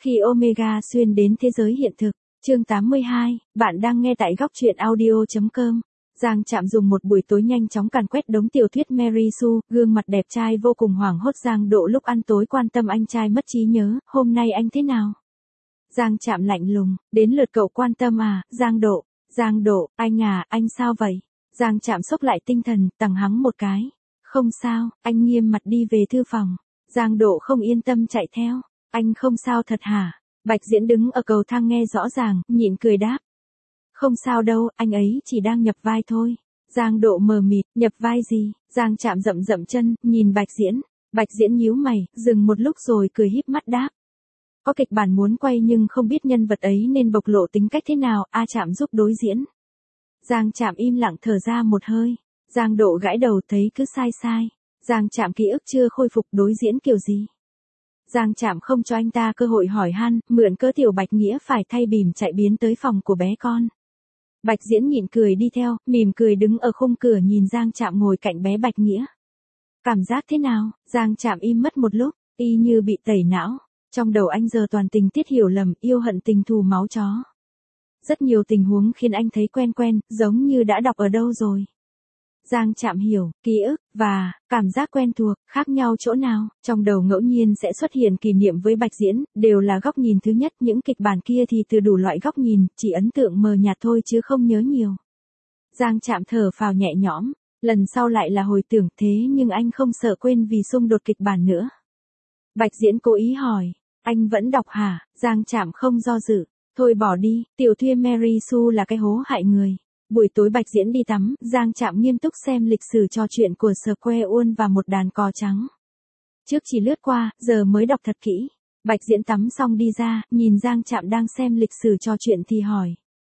Khi Omega xuyên đến thế giới hiện thực, chương 82, bạn đang nghe tại góc truyện audio.com. Giang Trạm dùng một buổi tối nhanh chóng càn quét đống tiểu thuyết Mary Sue, gương mặt đẹp trai vô cùng hoảng hốt. Giang Độ lúc ăn tối quan tâm anh trai mất trí nhớ, hôm nay anh thế nào? Giang Trạm lạnh lùng, đến lượt cậu quan tâm à, Giang Độ, anh à, anh sao vậy? Giang Trạm xốc lại tinh thần, tằng hắng một cái. Không sao, anh nghiêm mặt đi về thư phòng. Giang Độ không yên tâm chạy theo. Anh không sao thật hả? Bạch Diễn đứng ở cầu thang nghe rõ ràng, nhịn cười đáp. Không sao đâu, anh ấy chỉ đang nhập vai thôi. Giang Độ mờ mịt, nhập vai gì? Giang Trạm dậm dậm chân, nhìn Bạch Diễn. Bạch Diễn nhíu mày, dừng một lúc rồi cười híp mắt đáp. Có kịch bản muốn quay nhưng không biết nhân vật ấy nên bộc lộ tính cách thế nào, A Trạm giúp đối diễn. Giang Trạm im lặng thở ra một hơi. Giang Độ gãi đầu thấy cứ sai. Giang Trạm ký ức chưa khôi phục, đối diễn kiểu gì? Giang Trạm không cho anh ta cơ hội hỏi han, mượn cớ Tiểu Bạch Nghĩa phải thay bìm chạy biến tới phòng của bé con. Bạch Diễn nhịn cười đi theo, mỉm cười đứng ở khung cửa nhìn Giang Trạm ngồi cạnh bé Bạch Nghĩa. Cảm giác thế nào? Giang Trạm im mất một lúc, y như bị tẩy não. Trong đầu anh giờ toàn tình tiết hiểu lầm, yêu hận tình thù máu chó. Rất nhiều tình huống khiến anh thấy quen, giống như đã đọc ở đâu rồi. Giang Trạm hiểu, ký ức, và cảm giác quen thuộc, khác nhau chỗ nào, trong đầu ngẫu nhiên sẽ xuất hiện kỷ niệm với Bạch Diễn, đều là góc nhìn thứ nhất, những kịch bản kia thì từ đủ loại góc nhìn, chỉ ấn tượng mờ nhạt thôi chứ không nhớ nhiều. Giang Trạm thở phào nhẹ nhõm, lần sau lại là hồi tưởng thế nhưng anh không sợ quên vì xung đột kịch bản nữa. Bạch Diễn cố ý hỏi, anh vẫn đọc hả? Giang Trạm không do dự, thôi bỏ đi, tiểu thuyết Mary Sue là cái hố hại người. Buổi tối Bạch Diễn đi tắm, Giang Trạm nghiêm túc xem lịch sử trò chuyện của Square One và một đàn cò trắng. Trước chỉ lướt qua, giờ mới đọc thật kỹ. Bạch Diễn tắm xong đi ra, nhìn Giang Trạm đang xem lịch sử trò chuyện thì hỏi.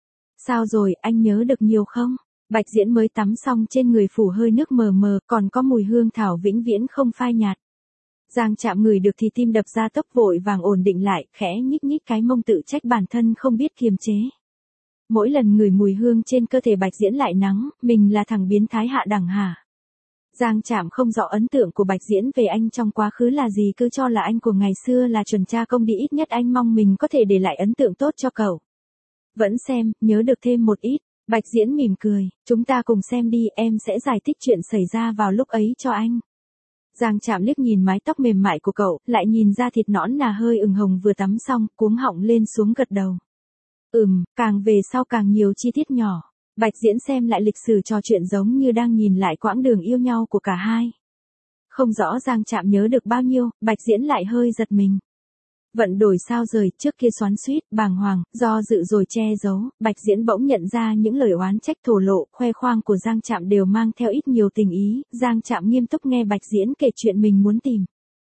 Sao rồi, anh nhớ được nhiều không? Bạch Diễn mới tắm xong trên người phủ hơi nước mờ mờ, còn có mùi hương thảo vĩnh viễn không phai nhạt. Giang Trạm ngửi được thì tim đập ra tốc, vội vàng ổn định lại, khẽ nhích cái mông tự trách bản thân không biết kiềm chế. Mỗi lần ngửi mùi hương trên cơ thể Bạch Diễn lại nắng, mình là thằng biến thái hạ đẳng hả? Giang Trạm không rõ ấn tượng của Bạch Diễn về anh trong quá khứ là gì, cứ cho là anh của ngày xưa là chuẩn cha công đi, ít nhất anh mong mình có thể để lại ấn tượng tốt cho cậu. Vẫn xem, nhớ được thêm một ít. Bạch Diễn mỉm cười, chúng ta cùng xem đi, em sẽ giải thích chuyện xảy ra vào lúc ấy cho anh. Giang Trạm liếc nhìn mái tóc mềm mại của cậu, lại nhìn da thịt nõn nà hơi ửng hồng vừa tắm xong, cuống họng lên xuống gật đầu. Càng về sau càng nhiều chi tiết nhỏ. Bạch Diễn xem lại lịch sử trò chuyện giống như đang nhìn lại quãng đường yêu nhau của cả hai. Không rõ Giang Trạm nhớ được bao nhiêu, Bạch Diễn lại hơi giật mình. Vận đổi sao rời, trước kia xoắn xuýt, bàng hoàng, do dự rồi che giấu, Bạch Diễn bỗng nhận ra những lời oán trách thổ lộ, khoe khoang của Giang Trạm đều mang theo ít nhiều tình ý. Giang Trạm nghiêm túc nghe Bạch Diễn kể chuyện mình muốn tìm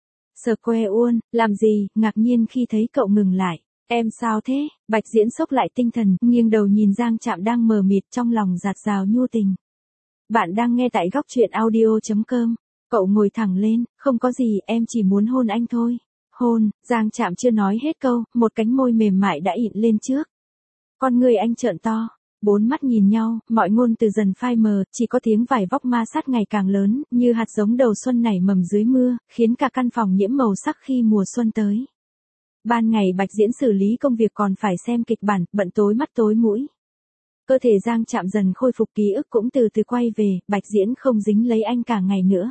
Square One, làm gì, ngạc nhiên khi thấy cậu ngừng lại. Em sao thế? Bạch Diễn xốc lại tinh thần, nghiêng đầu nhìn Giang Trạm đang mờ mịt, trong lòng dạt dào nhu tình. Bạn đang nghe tại góc truyện audio.com. Cậu ngồi thẳng lên, không có gì, em chỉ muốn hôn anh thôi. Hôn, Giang Trạm chưa nói hết câu, một cánh môi mềm mại đã ịn lên trước. Con người anh trợn to, bốn mắt nhìn nhau, mọi ngôn từ dần phai mờ, chỉ có tiếng vải vóc ma sát ngày càng lớn, như hạt giống đầu xuân nảy mầm dưới mưa, khiến cả căn phòng nhiễm màu sắc khi mùa xuân tới. Ban ngày Bạch Diễn xử lý công việc còn phải xem kịch bản, bận tối mắt tối mũi. Cơ thể Giang Trạm dần khôi phục, ký ức cũng từ từ quay về, Bạch Diễn không dính lấy anh cả ngày nữa.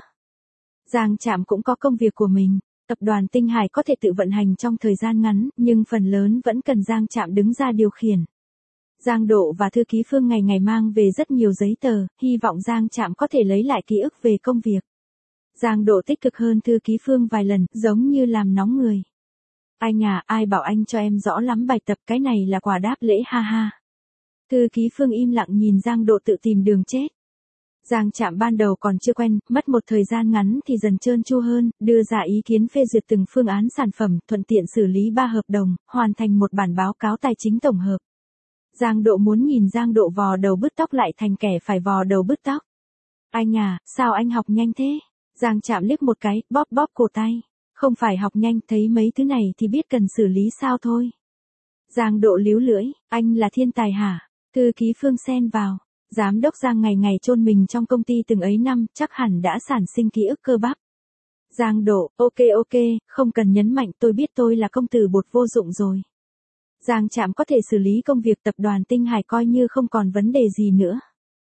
Giang Trạm cũng có công việc của mình, tập đoàn Tinh Hải có thể tự vận hành trong thời gian ngắn, nhưng phần lớn vẫn cần Giang Trạm đứng ra điều khiển. Giang Độ và thư ký Phương ngày mang về rất nhiều giấy tờ, hy vọng Giang Trạm có thể lấy lại ký ức về công việc. Giang Độ tích cực hơn thư ký Phương vài lần, giống như làm nóng người. Anh à, ai bảo anh cho em rõ lắm bài tập, cái này là quà đáp lễ ha ha. Thư ký Phương im lặng nhìn Giang Độ tự tìm đường chết. Giang Trạm ban đầu còn chưa quen, mất một thời gian ngắn thì dần trơn tru hơn, đưa ra ý kiến phê duyệt từng phương án sản phẩm, thuận tiện xử lý 3 hợp đồng, hoàn thành một bản báo cáo tài chính tổng hợp. Giang Độ muốn nhìn Giang Độ vò đầu bứt tóc lại thành kẻ phải vò đầu bứt tóc. Anh à, sao anh học nhanh thế? Giang Trạm liếc một cái, bóp cổ tay. Không phải học nhanh, thấy mấy thứ này thì biết cần xử lý sao thôi. Giang Độ líu lưỡi, anh là thiên tài hả? Thư ký Phương xen vào. Giám đốc Giang ngày chôn mình trong công ty từng ấy năm, chắc hẳn đã sản sinh ký ức cơ bắp. Giang Độ, ok, không cần nhấn mạnh, tôi biết tôi là công tử bột vô dụng rồi. Giang Trạm có thể xử lý công việc tập đoàn Tinh Hải coi như không còn vấn đề gì nữa.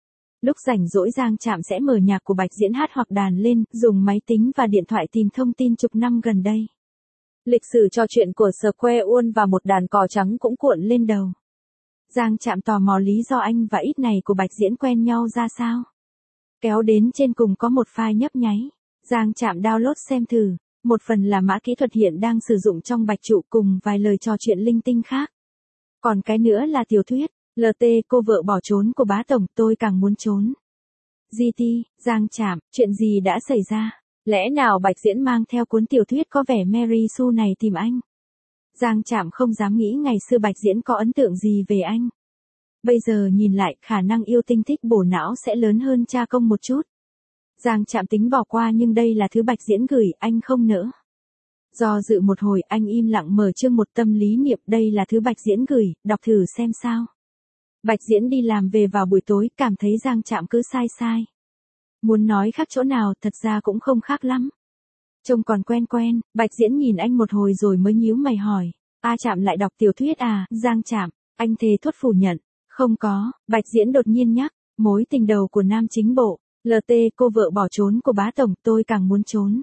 Lúc rảnh rỗi Giang Trạm sẽ mở nhạc của Bạch Diễn hát hoặc đàn lên, dùng máy tính và điện thoại tìm thông tin chục năm gần đây. Lịch sử trò chuyện của Square One và một đàn cò trắng cũng cuộn lên đầu. Giang Trạm tò mò lý do anh và ít này của Bạch Diễn quen nhau ra sao. Kéo đến trên cùng có một file nhấp nháy. Giang Trạm download xem thử. Một phần là mã kỹ thuật hiện đang sử dụng trong Bạch Trụ cùng vài lời trò chuyện linh tinh khác. Còn cái nữa là tiểu thuyết. LT cô vợ bỏ trốn của bá tổng, tôi càng muốn trốn. GT, Giang Trạm, chuyện gì đã xảy ra? Lẽ nào Bạch Diễn mang theo cuốn tiểu thuyết có vẻ Mary Sue này tìm anh? Giang Trạm không dám nghĩ ngày xưa Bạch Diễn có ấn tượng gì về anh. Bây giờ nhìn lại, khả năng yêu tinh thích bổ não sẽ lớn hơn cha công một chút. Giang Trạm tính bỏ qua nhưng đây là thứ Bạch Diễn gửi, anh không nỡ. Do dự một hồi, anh im lặng mở chương một tâm lý niệm, đây là thứ Bạch Diễn gửi, đọc thử xem sao. Bạch Diễn đi làm về vào buổi tối, cảm thấy Giang Trạm cứ sai. Muốn nói khác chỗ nào, thật ra cũng không khác lắm. Trông còn quen, Bạch Diễn nhìn anh một hồi rồi mới nhíu mày hỏi. Trạm lại đọc tiểu thuyết à? Giang Trạm, anh thề thốt phủ nhận. Không có, Bạch Diễn đột nhiên nhắc, mối tình đầu của nam chính bộ, LT cô vợ bỏ trốn của bá tổng, tôi càng muốn trốn.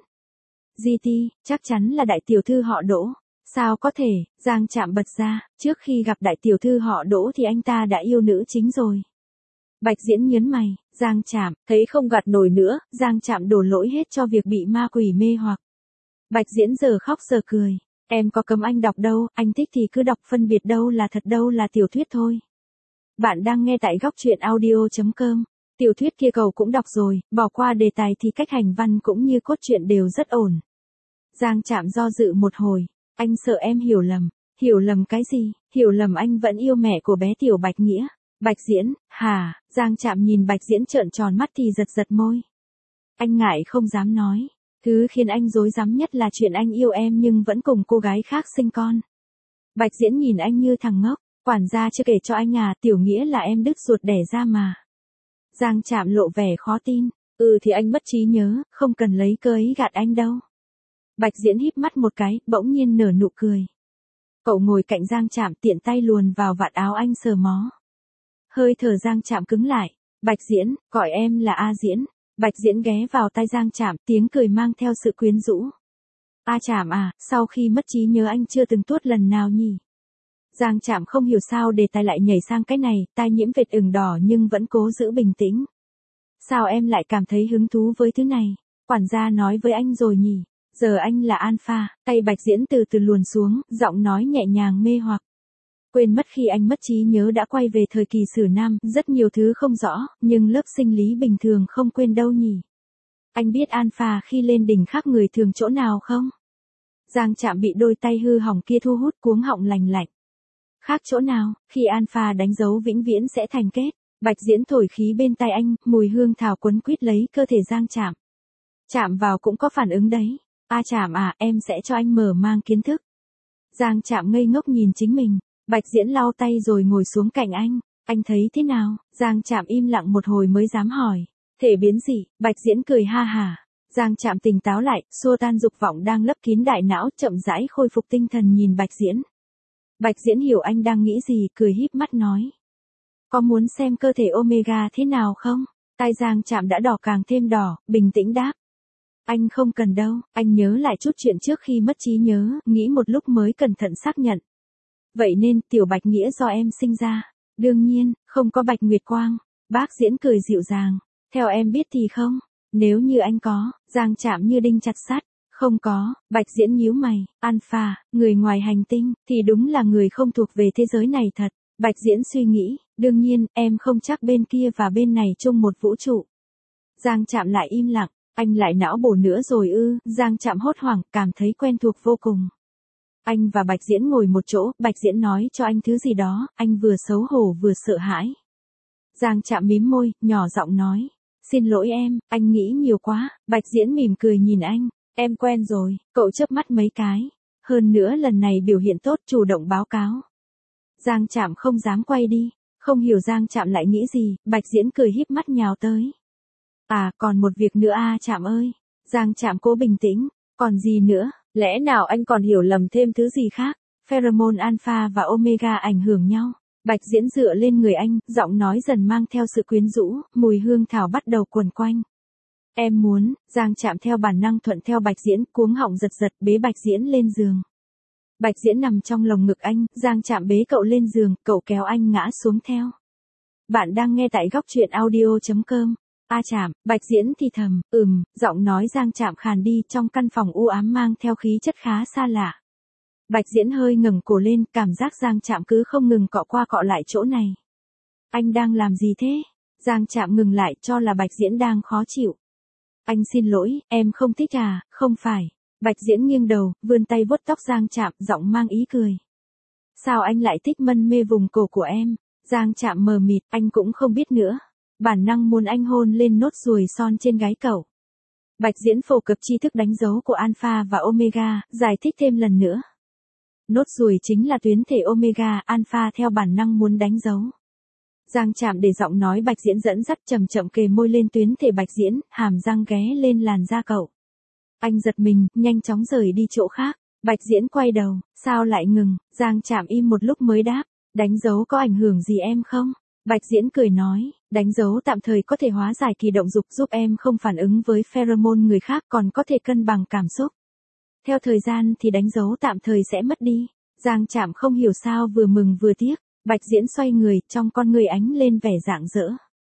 GT, chắc chắn là đại tiểu thư họ Đỗ. Sao có thể? Giang Trạm bật ra, trước khi gặp đại tiểu thư họ Đỗ thì anh ta đã yêu nữ chính rồi. Bạch Diễn nhớn mày, Giang Trạm, thấy không gạt nổi nữa, Giang Trạm đổ lỗi hết cho việc bị ma quỷ mê hoặc. Bạch Diễn giờ khóc giờ cười, em có cấm anh đọc đâu, anh thích thì cứ đọc, phân biệt đâu là thật đâu là tiểu thuyết thôi. Bạn đang nghe tại góc truyện audio.com. Tiểu thuyết kia cậu cũng đọc rồi, bỏ qua đề tài thì cách hành văn cũng như cốt truyện đều rất ổn. Giang Trạm do dự một hồi, anh sợ em hiểu lầm. Hiểu lầm cái gì? Hiểu lầm anh vẫn yêu mẹ của bé Tiểu Bạch Nghĩa. Bạch Diễn, hả? Giang Trạm nhìn Bạch Diễn trợn tròn mắt thì giật môi. Anh ngại không dám nói. Thứ khiến anh rối rắm nhất là chuyện anh yêu em nhưng vẫn cùng cô gái khác sinh con. Bạch Diễn nhìn anh như thằng ngốc. Quản gia chưa kể cho anh à, Tiểu Nghĩa là em đứt ruột đẻ ra mà. Giang Trạm lộ vẻ khó tin. Thì anh mất trí nhớ, không cần lấy cớ ấy gạt anh đâu. Bạch Diễn híp mắt một cái, bỗng nhiên nở nụ cười. Cậu ngồi cạnh Giang Trạm, tiện tay luồn vào vạt áo anh sờ mó. Hơi thở Giang Trạm cứng lại. Bạch Diễn, gọi em là A Diễn. Bạch Diễn ghé vào tai Giang Trạm, tiếng cười mang theo sự quyến rũ. Trạm à, sau khi mất trí nhớ anh chưa từng tuốt lần nào nhỉ? Giang Trạm không hiểu sao đề tài lại nhảy sang cái này, tai nhiễm vệt ửng đỏ nhưng vẫn cố giữ bình tĩnh. Sao em lại cảm thấy hứng thú với thứ này? Quản gia nói với anh rồi nhỉ? Giờ anh là alpha, tay Bạch Diễn từ từ luồn xuống, giọng nói nhẹ nhàng mê hoặc. Quên mất khi anh mất trí nhớ đã quay về thời kỳ Sử Nam, rất nhiều thứ không rõ, nhưng lớp sinh lý bình thường không quên đâu nhỉ? Anh biết alpha khi lên đỉnh khác người thường chỗ nào không? Giang Trạm bị đôi tay hư hỏng kia thu hút cuống họng lành lạnh. Khác chỗ nào, khi alpha đánh dấu vĩnh viễn sẽ thành kết. Bạch Diễn thổi khí bên tai anh, mùi hương thảo quấn quýt lấy cơ thể Giang Trạm. Chạm vào cũng có phản ứng đấy. Trạm à, em sẽ cho anh mở mang kiến thức. Giang Trạm ngây ngốc nhìn chính mình. Bạch Diễn lau tay rồi ngồi xuống cạnh anh. Anh thấy thế nào? Giang Trạm im lặng một hồi mới dám hỏi. Thể biến gì? Bạch Diễn cười ha hả. Giang Trạm tỉnh táo lại, xua tan dục vọng đang lấp kín đại não, chậm rãi khôi phục tinh thần nhìn Bạch Diễn. Bạch Diễn hiểu anh đang nghĩ gì, cười híp mắt nói. Có muốn xem cơ thể Omega thế nào không? Tai Giang Trạm đã đỏ càng thêm đỏ, bình tĩnh đáp. Anh không cần đâu, anh nhớ lại chút chuyện trước khi mất trí nhớ, nghĩ một lúc mới cẩn thận xác nhận. Vậy nên, Tiểu Bạch Nghĩa do em sinh ra. Đương nhiên, không có Bạch Nguyệt Quang. Bác Diễn cười dịu dàng. Theo em biết thì không. Nếu như anh có, Giang Trạm như đinh chặt sắt. Không có, Bạch Diễn nhíu mày. Alpha, người ngoài hành tinh, thì đúng là người không thuộc về thế giới này thật. Bạch Diễn suy nghĩ, đương nhiên, em không chắc bên kia và bên này chung một vũ trụ. Giang Trạm lại im lặng. Anh lại não bổ nữa rồi ư? Giang Trạm hốt hoảng, cảm thấy quen thuộc vô cùng. Anh và Bạch Diễn ngồi một chỗ, Bạch Diễn nói cho anh thứ gì đó, anh vừa xấu hổ vừa sợ hãi. Giang Trạm mím môi, nhỏ giọng nói. Xin lỗi em, anh nghĩ nhiều quá. Bạch Diễn mỉm cười nhìn anh. Em quen rồi, cậu chớp mắt mấy cái. Hơn nữa lần này biểu hiện tốt, chủ động báo cáo. Giang Trạm không dám quay đi. Không hiểu Giang Trạm lại nghĩ gì, Bạch Diễn cười híp mắt nhào tới. Còn một việc nữa Trạm ơi. Giang Trạm cố bình tĩnh, Còn gì nữa, lẽ nào anh còn hiểu lầm thêm thứ gì khác? Pheromone alpha và omega ảnh hưởng nhau. Bạch Diễn dựa lên người anh, giọng nói dần mang theo sự quyến rũ, mùi hương thảo bắt đầu quần quanh. Em muốn, Giang Trạm theo bản năng thuận theo Bạch Diễn, cuống họng giật giật bế Bạch Diễn lên giường. Bạch Diễn nằm trong lồng ngực anh, Giang Trạm bế cậu lên giường, cậu kéo anh ngã xuống theo. Bạn đang nghe tại góc truyện audio.com. A Trạm, Bạch Diễn thì thầm, giọng nói Giang Trạm khàn đi trong căn phòng u ám mang theo khí chất khá xa lạ. Bạch Diễn hơi ngẩng cổ lên, cảm giác Giang Trạm cứ không ngừng cọ qua cọ lại chỗ này. Anh đang làm gì thế? Giang Trạm ngừng lại cho là Bạch Diễn đang khó chịu. Anh xin lỗi, em không thích à, không phải. Bạch Diễn nghiêng đầu, vươn tay vuốt tóc Giang Trạm, giọng mang ý cười. Sao anh lại thích mân mê vùng cổ của em? Giang Trạm mờ mịt, anh cũng không biết nữa. Bản năng muốn anh hôn lên nốt ruồi son trên gáy cậu. Bạch Diễn phổ cập tri thức đánh dấu của alpha và omega, giải thích thêm lần nữa. Nốt ruồi chính là tuyến thể omega, alpha theo bản năng muốn đánh dấu. Giang Trạm để giọng nói Bạch Diễn dẫn dắt chậm chậm kề môi lên tuyến thể Bạch Diễn, hàm răng ghé lên làn da cậu. Anh giật mình, nhanh chóng rời đi chỗ khác. Bạch Diễn quay đầu, sao lại ngừng? Giang Trạm im một lúc mới đáp, đánh dấu có ảnh hưởng gì em không? Bạch Diễn cười nói, đánh dấu tạm thời có thể hóa giải kỳ động dục giúp em không phản ứng với pheromone người khác, còn có thể cân bằng cảm xúc. Theo thời gian thì đánh dấu tạm thời sẽ mất đi. Giang Trạm không hiểu sao vừa mừng vừa tiếc. Bạch Diễn xoay người, trong con người ánh lên vẻ rạng rỡ.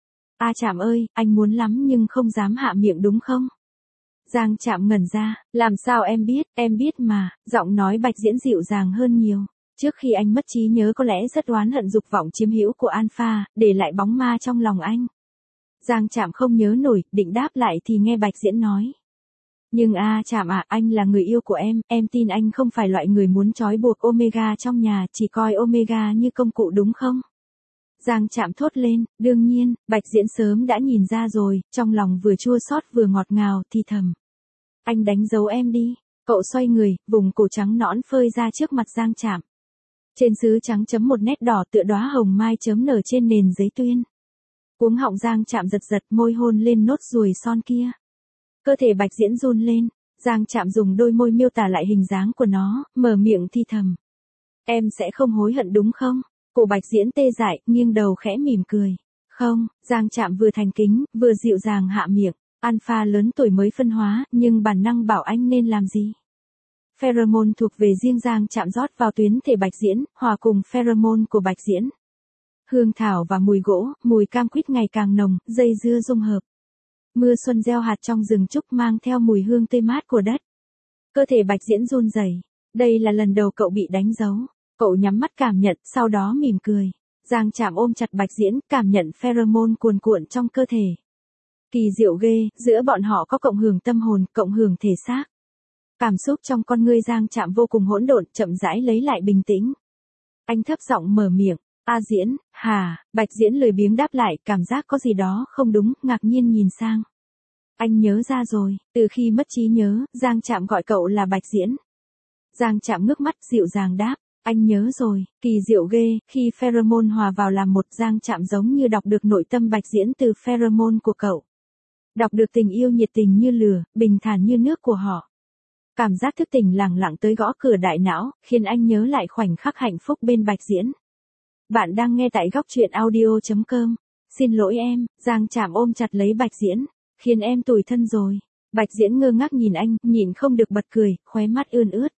A Trạm ơi, anh muốn lắm nhưng không dám hạ miệng đúng không? Giang Trạm ngẩn ra, làm sao em biết mà, giọng nói Bạch Diễn dịu dàng hơn nhiều. Trước khi anh mất trí nhớ có lẽ rất oán hận dục vọng chiếm hữu của alpha, để lại bóng ma trong lòng anh. Giang Trạm không nhớ nổi, định đáp lại thì nghe Bạch Diễn nói. Nhưng A Trạm à, anh là người yêu của em tin anh không phải loại người muốn trói buộc omega trong nhà, chỉ coi omega như công cụ đúng không? Giang Trạm thốt lên, đương nhiên, Bạch Diễn sớm đã nhìn ra rồi, trong lòng vừa chua xót vừa ngọt ngào, thì thầm. Anh đánh dấu em đi. Cậu xoay người, vùng cổ trắng nõn phơi ra trước mặt Giang Trạm. Trên sứ trắng chấm một nét đỏ tựa đóa hồng mai chớm nở trên nền giấy tuyên. Cuống họng Giang Trạm giật giật, môi hôn lên nốt ruồi son kia. Cơ thể Bạch Diễn run lên, Giang Trạm dùng đôi môi miêu tả lại hình dáng của nó, mở miệng thi thầm. Em sẽ không hối hận đúng không? Cổ Bạch Diễn tê dại, nghiêng đầu khẽ mỉm cười. Không, Giang Trạm vừa thành kính, vừa dịu dàng hạ miệng. Alpha lớn tuổi mới phân hóa, nhưng bản năng bảo anh nên làm gì? Pheromone thuộc về riêng Giang Trạm rót vào tuyến thể Bạch Diễn, hòa cùng pheromone của Bạch Diễn. Hương thảo và mùi gỗ, mùi cam quýt ngày càng nồng, dây dưa dung hợp. Mưa xuân gieo hạt trong rừng trúc mang theo mùi hương tươi mát của đất. Cơ thể Bạch Diễn run rẩy. Đây là lần đầu cậu bị đánh dấu. Cậu nhắm mắt cảm nhận, sau đó mỉm cười. Giang Trạm ôm chặt Bạch Diễn, cảm nhận pheromone cuồn cuộn trong cơ thể. Kỳ diệu ghê, giữa bọn họ có cộng hưởng tâm hồn, cộng hưởng thể xác. Cảm xúc trong con ngươi Giang Trạm vô cùng hỗn độn, chậm rãi lấy lại bình tĩnh. Anh thấp giọng mở miệng, A Diễn, hả? Bạch Diễn lười biếng đáp lại, cảm giác có gì đó không đúng, ngạc nhiên nhìn sang. Anh nhớ ra rồi, từ khi mất trí nhớ, Giang Trạm gọi cậu là Bạch Diễn. Giang Trạm ngước mắt dịu dàng đáp, anh nhớ rồi, kỳ diệu ghê, khi pheromone hòa vào làm một, Giang Trạm giống như đọc được nội tâm Bạch Diễn từ pheromone của cậu. Đọc được tình yêu nhiệt tình như lửa, bình thản như nước của họ. Cảm giác thức tỉnh lẳng lặng tới gõ cửa đại não, khiến anh nhớ lại khoảnh khắc hạnh phúc bên Bạch Diễn. Bạn đang nghe tại góc truyện audio.com. Xin lỗi em, Giang Trạm ôm chặt lấy Bạch Diễn, khiến em tủi thân rồi. Bạch Diễn ngơ ngác nhìn anh, nhịn không được bật cười, khóe mắt ươn ướt.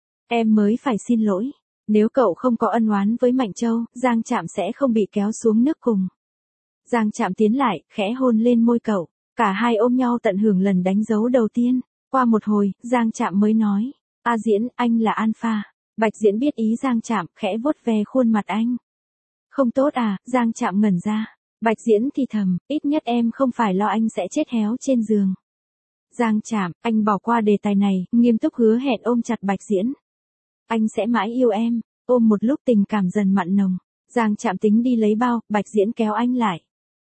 Em mới phải xin lỗi. Nếu cậu không có ân oán với Mạnh Châu, Giang Trạm sẽ không bị kéo xuống nước cùng. Giang Trạm tiến lại, khẽ hôn lên môi cậu. Cả hai ôm nhau tận hưởng lần đánh dấu đầu tiên. Qua một hồi, Giang Trạm mới nói. A Diễn, anh là alpha. Bạch Diễn biết ý Giang Trạm, khẽ vuốt ve khuôn mặt anh. Không tốt à? Giang Trạm ngẩn ra. Bạch Diễn thì thầm, ít nhất em không phải lo anh sẽ chết héo trên giường. Giang Trạm, anh bỏ qua đề tài này, nghiêm túc hứa hẹn ôm chặt Bạch Diễn. Anh sẽ mãi yêu em. Ôm một lúc tình cảm dần mặn nồng. Giang Trạm tính đi lấy bao, Bạch Diễn kéo anh lại.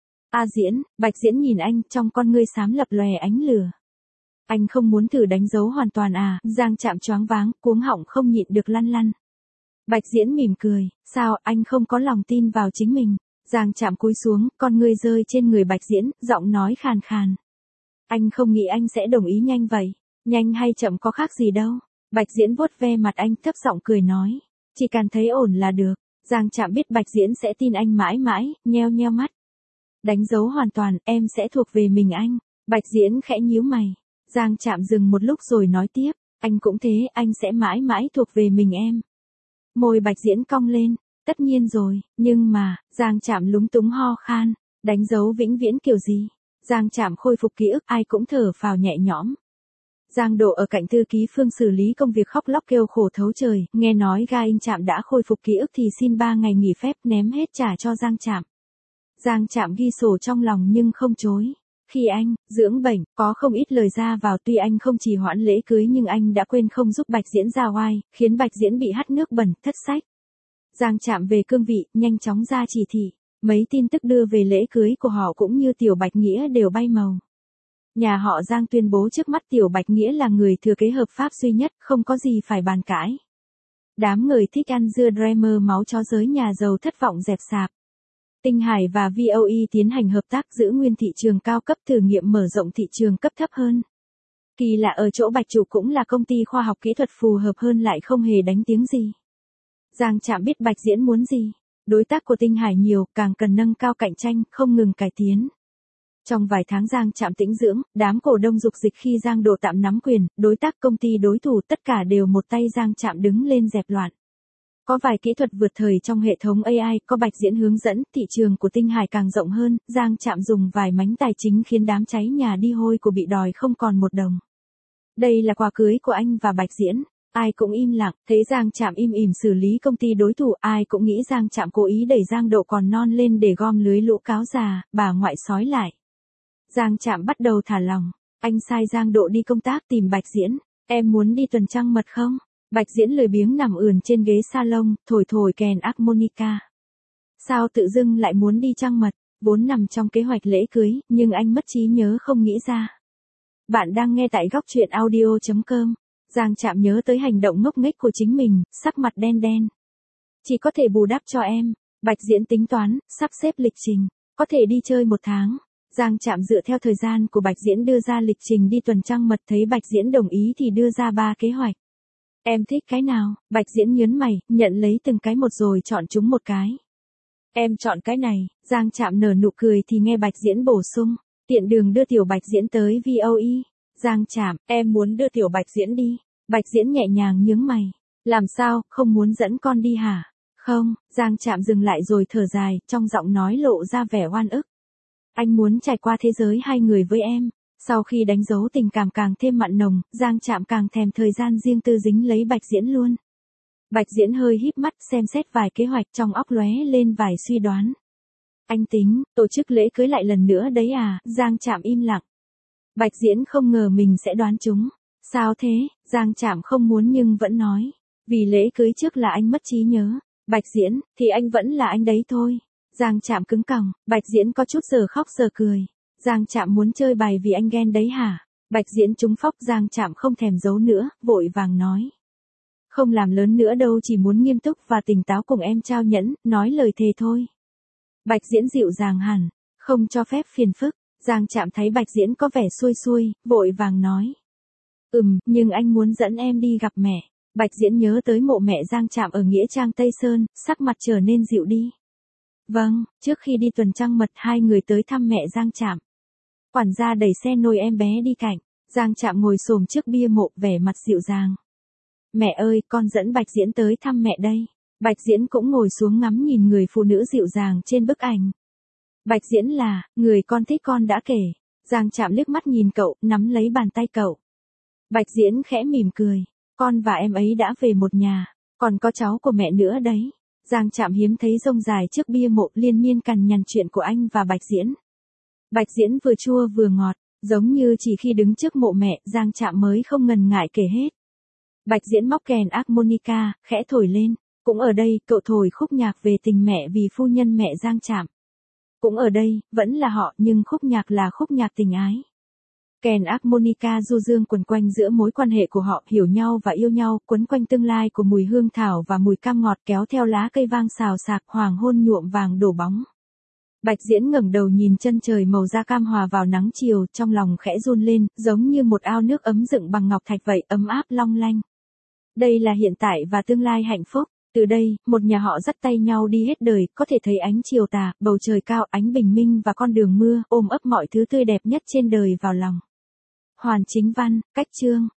A Diễn, Bạch Diễn nhìn anh, trong con ngươi xám lập lòe ánh lửa. Anh không muốn thử đánh dấu hoàn toàn à? Giang Trạm choáng váng, cuống họng không nhịn được lăn lăn. Bạch Diễn mỉm cười, sao anh không có lòng tin vào chính mình? Giang Trạm cúi xuống, con ngươi rơi trên người Bạch Diễn, giọng nói khàn khàn. Anh không nghĩ anh sẽ đồng ý nhanh vậy. Nhanh hay chậm có khác gì đâu. Bạch Diễn vuốt ve mặt anh thấp giọng cười nói. Chỉ cần thấy ổn là được. Giang Trạm biết Bạch Diễn sẽ tin anh mãi mãi, nheo nheo mắt. Đánh dấu hoàn toàn, em sẽ thuộc về mình anh. Bạch Diễn khẽ nhíu mày. Giang Trạm dừng một lúc rồi nói tiếp. Anh cũng thế, anh sẽ mãi mãi thuộc về mình em. Môi Bạch Diễn cong lên. Tất nhiên rồi, nhưng mà, Giang Trạm lúng túng ho khan. Đánh dấu vĩnh viễn kiểu gì? Giang Trạm khôi phục ký ức, ai cũng thở phào nhẹ nhõm. Giang Độ ở cạnh thư ký Phương xử lý công việc khóc lóc kêu khổ thấu trời, nghe nói Ga In Trạm đã khôi phục ký ức thì xin 3 ngày nghỉ phép ném hết trả cho Giang Trạm. Giang Trạm ghi sổ trong lòng nhưng không chối. Khi anh, dưỡng bệnh, có không ít lời ra vào tuy anh không trì hoãn lễ cưới nhưng anh đã quên không giúp Bạch Diễn ra oai, khiến Bạch Diễn bị hắt nước bẩn, thất sách. Giang Trạm về cương vị, nhanh chóng ra chỉ thị. Mấy tin tức đưa về lễ cưới của họ cũng như Tiểu Bạch Nghĩa đều bay màu. Nhà họ Giang tuyên bố trước mắt Tiểu Bạch Nghĩa là người thừa kế hợp pháp duy nhất, không có gì phải bàn cãi. Đám người thích ăn dưa Dreamer máu chó giới nhà giàu thất vọng dẹp sạp. Tinh Hải và VOE tiến hành hợp tác giữ nguyên thị trường cao cấp thử nghiệm mở rộng thị trường cấp thấp hơn. Kỳ lạ ở chỗ Bạch Chủ cũng là công ty khoa học kỹ thuật phù hợp hơn lại không hề đánh tiếng gì. Giang Trạm biết Bạch Diễn muốn gì. Đối tác của Tinh Hải nhiều, càng cần nâng cao cạnh tranh, không ngừng cải tiến. Trong vài tháng Giang Trạm tĩnh dưỡng, đám cổ đông dục dịch khi Giang Độ tạm nắm quyền, đối tác công ty đối thủ tất cả đều một tay Giang Trạm đứng lên dẹp loạn. Có vài kỹ thuật vượt thời trong hệ thống AI, có Bạch Diễn hướng dẫn, thị trường của Tinh Hải càng rộng hơn, Giang Trạm dùng vài mánh tài chính khiến đám cháy nhà đi hôi của bị đòi không còn một đồng. Đây là quà cưới của anh và Bạch Diễn. Ai cũng im lặng, thấy Giang Trạm im ỉm xử lý công ty đối thủ, ai cũng nghĩ Giang Trạm cố ý đẩy Giang Độ còn non lên để gom lưới lũ cáo già, bà ngoại sói lại. Giang Trạm bắt đầu thả lòng, anh sai Giang Độ đi công tác tìm Bạch Diễn, em muốn đi tuần trăng mật không? Bạch Diễn lười biếng nằm ườn trên ghế salon, thổi thổi kèn harmonica. Sao tự dưng lại muốn đi trăng mật, vốn nằm trong kế hoạch lễ cưới, nhưng anh mất trí nhớ không nghĩ ra. Bạn đang nghe tại góc truyện audio.com. Giang Trạm nhớ tới hành động ngốc nghếch của chính mình, sắc mặt đen đen. Chỉ có thể bù đắp cho em. Bạch Diễn tính toán, sắp xếp lịch trình. Có thể đi chơi 1 tháng. Giang Trạm dựa theo thời gian của Bạch Diễn đưa ra lịch trình đi tuần trăng mật, thấy Bạch Diễn đồng ý thì đưa ra 3 kế hoạch. Em thích cái nào? Bạch Diễn nhớn mày, nhận lấy từng cái một rồi chọn chúng một cái. Em chọn cái này. Giang Trạm nở nụ cười thì nghe Bạch Diễn bổ sung. Tiện đường đưa Tiểu Bạch Diễn tới VOE. Giang Trạm, em muốn đưa Tiểu Bạch Diễn đi. Bạch Diễn nhẹ nhàng nhướng mày. Làm sao, không muốn dẫn con đi hả? Không, Giang Trạm dừng lại rồi thở dài, trong giọng nói lộ ra vẻ oan ức. Anh muốn trải qua thế giới 2 người với em. Sau khi đánh dấu tình cảm càng thêm mặn nồng, Giang Trạm càng thèm thời gian riêng tư dính lấy Bạch Diễn luôn. Bạch Diễn hơi híp mắt xem xét vài kế hoạch, trong óc lóe lên vài suy đoán. Anh tính, tổ chức lễ cưới lại lần nữa đấy à? Giang Trạm im lặng. Bạch Diễn không ngờ mình sẽ đoán trúng. Sao thế? Giang Trạm không muốn nhưng vẫn nói. Vì lễ cưới trước là anh mất trí nhớ. Bạch Diễn, thì anh vẫn là anh đấy thôi. Giang Trạm cứng còng, Bạch Diễn có chút giờ khóc giờ cười. Giang Trạm muốn chơi bài vì anh ghen đấy hả? Bạch Diễn trúng phóc, Giang Trạm không thèm giấu nữa, vội vàng nói. Không làm lớn nữa đâu, chỉ muốn nghiêm túc và tỉnh táo cùng em trao nhẫn, nói lời thề thôi. Bạch Diễn dịu dàng hẳn, không cho phép phiền phức. Giang Trạm thấy Bạch Diễn có vẻ xuôi xuôi, vội vàng nói. Nhưng anh muốn dẫn em đi gặp mẹ. Bạch Diễn nhớ tới mộ mẹ Giang Trạm ở Nghĩa Trang Tây Sơn, sắc mặt trở nên dịu đi. Vâng, trước khi đi tuần trăng mật 2 người tới thăm mẹ Giang Trạm. Quản gia đẩy xe nôi em bé đi cạnh, Giang Trạm ngồi xổm trước bia mộ vẻ mặt dịu dàng. Mẹ ơi, con dẫn Bạch Diễn tới thăm mẹ đây. Bạch Diễn cũng ngồi xuống ngắm nhìn người phụ nữ dịu dàng trên bức ảnh. Bạch Diễn là, người con thích con đã kể. Giang Trạm liếc mắt nhìn cậu, nắm lấy bàn tay cậu. Bạch Diễn khẽ mỉm cười. Con và em ấy đã về một nhà, còn có cháu của mẹ nữa đấy. Giang Trạm hiếm thấy rông dài trước bia mộ, liên miên cằn nhằn chuyện của anh và Bạch Diễn. Bạch Diễn vừa chua vừa ngọt, giống như chỉ khi đứng trước mộ mẹ, Giang Trạm mới không ngần ngại kể hết. Bạch Diễn móc kèn harmonica, khẽ thổi lên. Cũng ở đây, cậu thổi khúc nhạc về tình mẹ vì phu nhân mẹ Giang Trạm. Cũng ở đây, vẫn là họ, nhưng khúc nhạc là khúc nhạc tình ái. Kèn harmonica du dương quần quanh giữa mối quan hệ của họ, hiểu nhau và yêu nhau, quấn quanh tương lai của mùi hương thảo và mùi cam ngọt, kéo theo lá cây vang xào xạc, hoàng hôn nhuộm vàng đổ bóng. Bạch Diễn ngẩng đầu nhìn chân trời màu da cam hòa vào nắng chiều, trong lòng khẽ run lên, giống như một ao nước ấm dựng bằng ngọc thạch vậy, ấm áp long lanh. Đây là hiện tại và tương lai hạnh phúc. Từ đây, một nhà họ dắt tay nhau đi hết đời, có thể thấy ánh chiều tà, bầu trời cao, ánh bình minh và con đường mưa, ôm ấp mọi thứ tươi đẹp nhất trên đời vào lòng. Hoàn Chính Văn, cách chương.